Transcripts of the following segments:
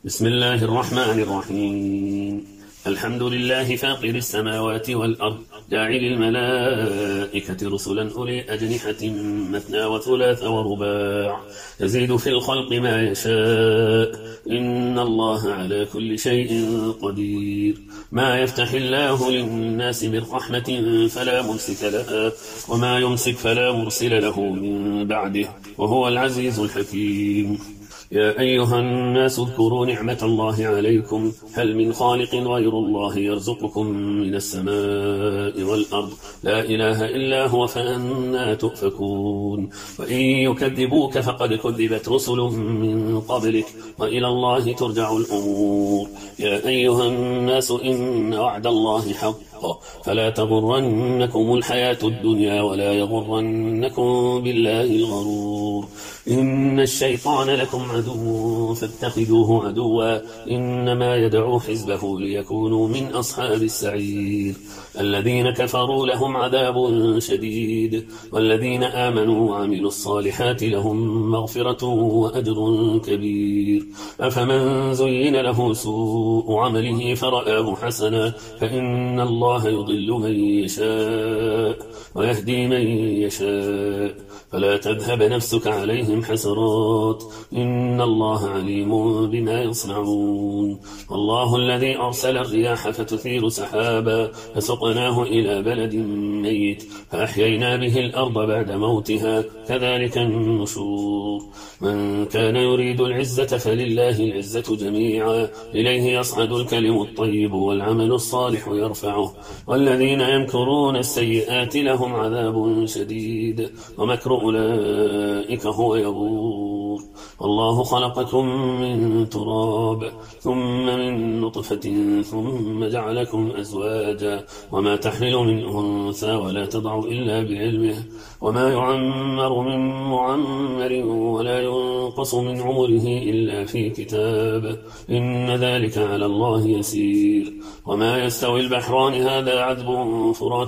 بسم الله الرحمن الرحيم. الحمد لله فاطر السماوات والأرض جاعل الملائكة رسلا أولي أجنحة مثنى وثلاث ورباع يزيد في الخلق ما يشاء إن الله على كل شيء قدير. ما يفتح الله للناس من رحمة فلا ممسك لها وما يمسك فلا مرسل له من بعده وهو العزيز الحكيم. يا أيها الناس اذكروا نعمة الله عليكم هل من خالق غير الله يرزقكم من السماء والأرض لا إله إلا هو فأنى تؤفكون. وإن يكذبوك فقد كذبت رسل من قبلك وإلى الله ترجع الأمور. يا أيها الناس إن وعد الله حق فلا تغرنكم الحياة الدنيا ولا يغرنكم بالله الغرور. إن الشيطان لكم عدو فاتخذوه عدوا إنما يدعو حزبه ليكونوا من أصحاب السعير. الذين كفروا لهم عذاب شديد والذين آمنوا وعملوا الصالحات لهم مغفرة وأجر كبير. أفمن زين له سوء عمله فرآه حسنا فإن الله يضل من يشاء ويهدي من يشاء فلا تذهب نفسك عليهم حسرات إن الله عليم بما يصنعون. والله الذي أرسل الرياح فتثير سحابا فسقناه إلى بلد ميت فأحيينا به الأرض بعد موتها كذلك النشور. من كان يريد العزة فلله العزة جميعا إليه يصعد الكلم الطيب والعمل الصالح يرفعه والذين يمكرون السيئات لهم عذاب شديد ومكر أولئك هو يبور. والله خلقكم من تراب ثم من نطفة ثم جعلكم أزواجا وما تحمل من أنثى ولا تضع إلا بعلمه وما يعمر من معمر ولا ينقص من عمره إلا في كتاب إن ذلك على الله يسير. وما يستوي البحران هذا عذب فرات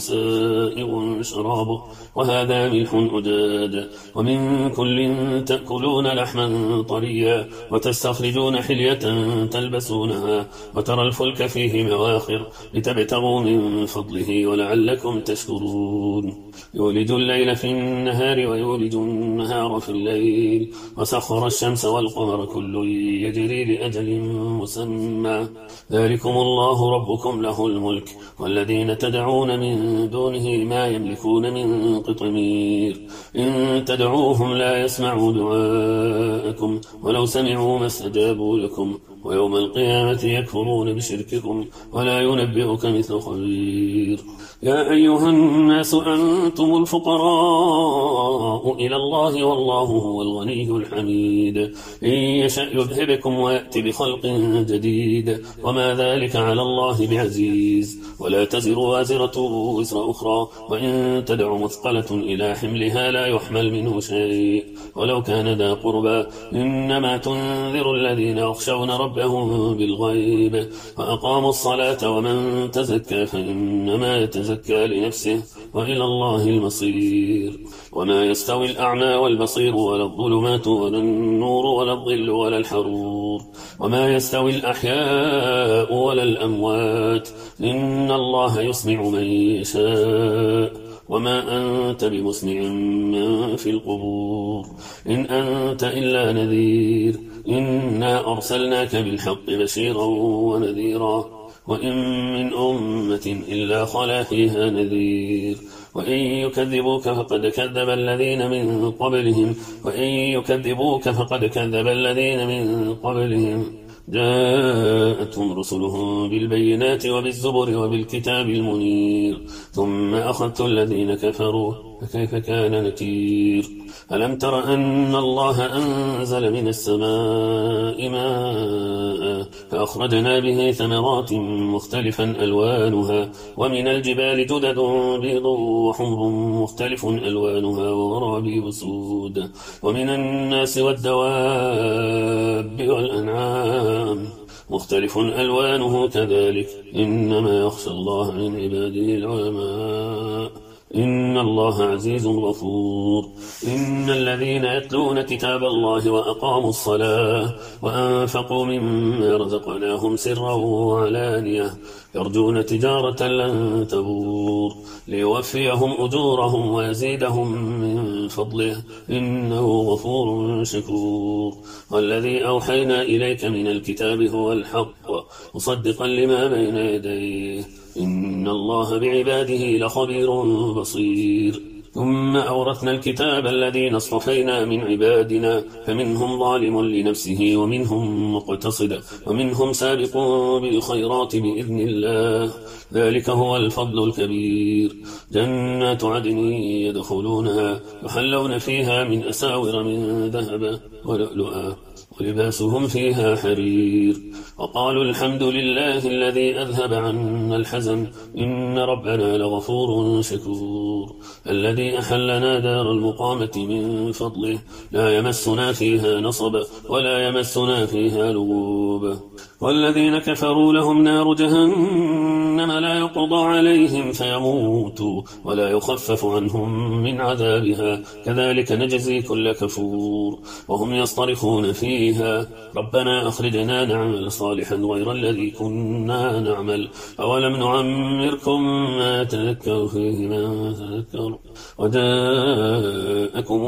سائغ شرابه وهذا ملح أجاج ومن كل تأكلون لحما طريا وتستخرجون حلية تلبسونها وترى الفلك فيه مواخر لتبتغوا من فضله ولعلكم تشكرون. يولج الليل في النهار ويولج النهار في الليل وسخر الشمس والقمر كل يجري لأجل مسمى ذلكم الله ربكم له الملك والذين تدعون من دونه ما يملكون من قطمير إن تدعوهم لا يسمعوا دعاءكم ولو سمعوا ما استجابوا لكم ويوم القيامة يكفرون بشرككم ولا ينبئك مثل خبير. يا أيها الناس أنتم الفقراء إلى الله والله هو الغني الحميد. إن يشأ يذهبكم ويأتي بخلق جديد وما ذلك على الله بعزيز. ولا تزر وازرة وزر أخرى وإن تدع مثقلة إلى حملها لا يحمل منه شيء ولو كان ذا قربى إنما تنذر الذين يخشون ربهم بالغيب وأقاموا الصلاة ومن تزكى فإنما يتزكى لنفسه وإلى الله المصير. وما يستوي الأعمى والبصير ولا الظلمات ولا النور ولا الظل ولا الحرور وما يستوي الأحياء ولا الأموات إن الله يسمع من يشاء وما أنت بمسمع من في القبور إن أنت إلا نذير إنا أرسلناك بالحق بشيرا ونذيرا وإن من أمة إلا خلا فيها نذير. وإن يكذبوك فقد كذب الذين من قبلهم جاءتهم رسلهم بالبينات وبالزبر وبالكتاب المنير ثم أخذت الذين كفروا فكيف كان نكير. ألم تر أن الله أنزل من السماء ماء فأخرجنا به ثمرات مختلفا ألوانها ومن الجبال جدد بيض وحمر مختلف ألوانها وغرابيب سود ومن الناس والدواب والأنعام مختلف ألوانه كذلك إنما يخشى الله من عباده العلماء. إن الله عزيز غفور. إن الذين يتلون كتاب الله وأقاموا الصلاة وأنفقوا مما رزقناهم سرا وعلانية يرجون تجارة لن تبور ليوفيهم أجورهم ويزيدهم من فضله إنه غفور شكور. والذي أوحينا إليك من الكتاب هو الحق مصدقا لما بين يديه إن الله بعباده لخبير بصير. ثم أورثنا الكتاب الذين اصطفينا من عبادنا فمنهم ظالم لنفسه ومنهم مقتصد ومنهم سابق بالخيرات بإذن الله ذلك هو الفضل الكبير. جنات عدن يدخلونها يحلون فيها من أساور من ذهب ولؤلؤا ولباسهم فيها حرير. وقالوا الحمد لله الذي أذهب عنا الحزن إن ربنا لغفور شكور. الذي أحلنا دار المقامة من فضله لا يمسنا فيها نصب ولا يمسنا فيها لغوب. والذين كفروا لهم نار جهنم لا يقضى عليهم فيموتوا ولا يخفف عنهم من عذابها كذلك نجزي كل كفور. وهم يصطرخون فيها ربنا أخرجنا نعمل صالحا غير الذي كنا نعمل أولم نعمركم ما تذكر فيه ما تذكر وجاءكم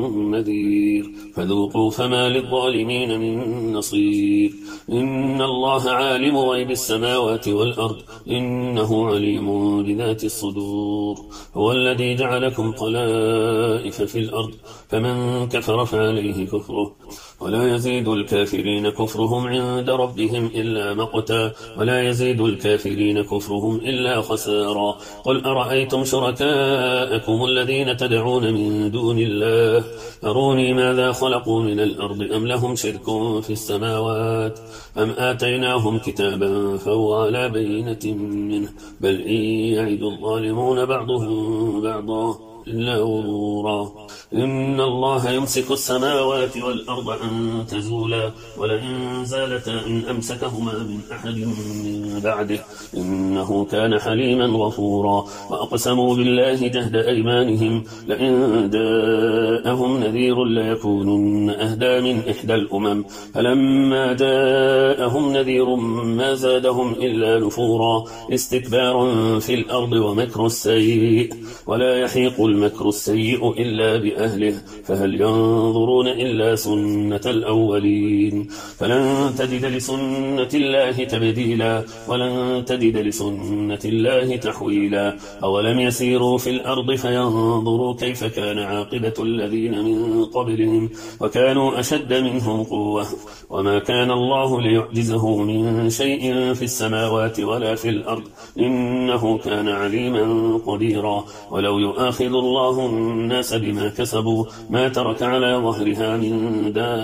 النذير فذوقوا فما للظالمين من نصير. إن الله عالم غيب السماوات والأرض إنه عليم بذات الصدور. هو الذي جعلكم خلائف في الأرض فمن كفر فعليه كفره ولا يزيد الكافرين كفرهم عند ربهم إلا مقتا ولا يزيد الكافرين كفرهم إلا خسارا. قل أرأيتم شركاءكم الذين تدعون من دون الله أروني ماذا خلقوا من الأرض أم لهم شرك في السماوات أم آتيناهم كتابا فهو على بينة منه بل إن يعد الظالمون بعضهم بعضا إلا غرورا. إن الله يمسك السماوات والأرض أن تزولا ولئن زالتا إن أمسكهما من أحد من بعده إنه كان حليما غفورا. وأقسموا بالله جهد أيمانهم لئن جاءهم نذير ليكونن أهدى من إحدى الأمم فلما جاءهم نذير ما زادهم إلا نفورا استكبارا في الأرض ومكر السيء ولا يحيق المكر السيء إلا بأهله فهل ينظرون إلا سنة الأولين فلن تجد لسنة الله تبديلا ولن تجد لسنة الله تحويلا. أولم يسيروا في الأرض فينظروا كيف كان عاقبة الذين من قبلهم وكانوا أشد منهم قوة وما كان الله ليعجزه من شيء في السماوات ولا في الأرض إنه كان عليما قديرا. ولو يؤاخذ الله الناس بما كسبوا ما ترك على ظهرها من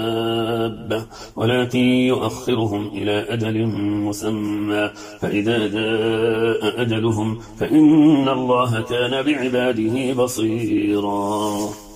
دابة ولكن يؤخرهم إلى أجل مسمى فإذا جاء أجلهم فإن الله كان بعباده بصيرا.